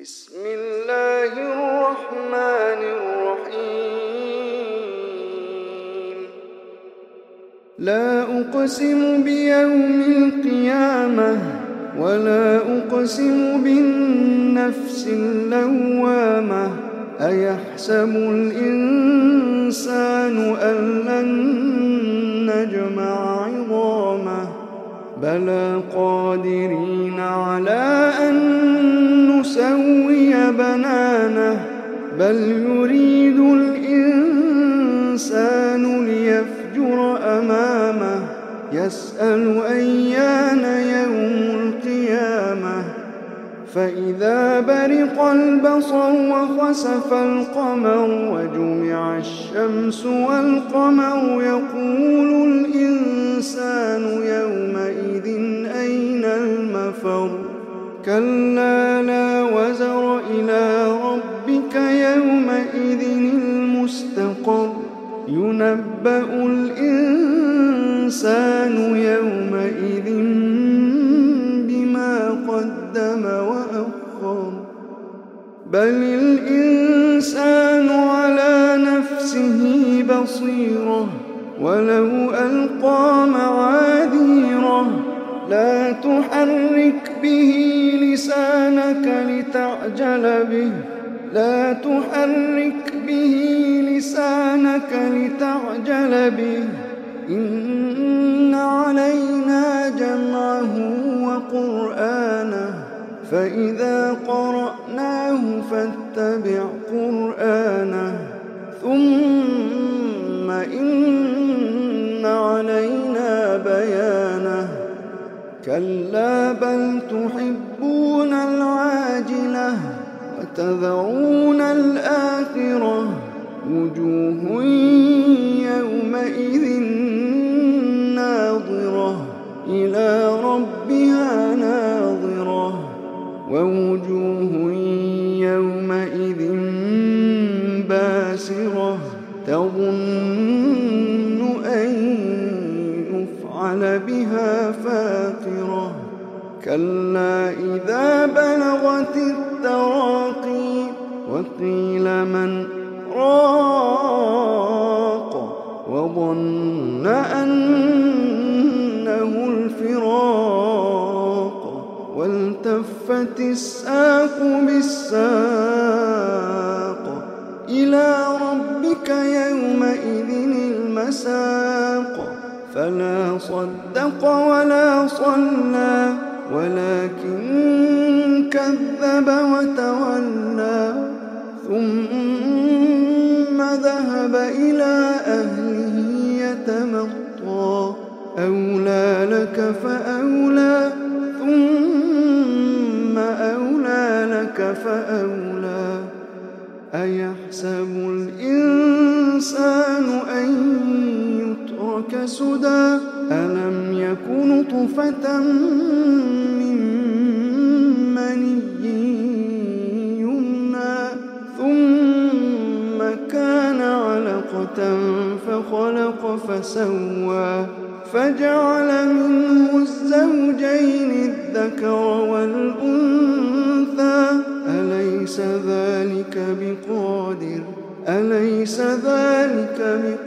بسم الله الرحمن الرحيم. لا أقسم بيوم القيامة ولا أقسم بالنفس اللوامة. أيحسب الإنسان أن لن نجمع عظامه بلى قادرين على أن نسوي بنانه بل يريد الإنسان ليفجر أمامه يسأل أيان يوم القيامة فإذا برق البصر وخسف القمر وجمع الشمس والقمر يقول الإنسان يومئذ أين المفر كلا لا وزر إلى ربك يومئذ المستقر ينبأ الإنسان يومئذ بما قدم وأخر بل الإنسان على نفسه بصيرة ولو ألقى معاذيره لا تحرك به لسانك لتعجل به إن علينا جمعه وقرآنه فإذا قرأناه فاتبع قرآنه ثم إن علينا بيانه كلا بل تحبون العاجلة وتذرون الآخرة وجوه يومئذ ناظرة إلى ربها ناظرة ووجوه يومئذ باسرة تظن أن يفعل بها فاقرة كلا إذا بلغت التراقي وقيل من راق وظن أنه الفراق والتفت الساق بالساق إلى ربك يومئذ المساق فلا صدق ولا صلى ولكن كذب وتولى ثم ذهب إلى أهله يتمطى أولى لك فأولى ثم أولى لك فأولى أيحسب الإنسان أن يترك سدى ألم يك نطفة من مني يمنى ثم كان علقة فخلق فسوى فجعل منه الزوجين الذكر والأنثى أليس ذلك بقادر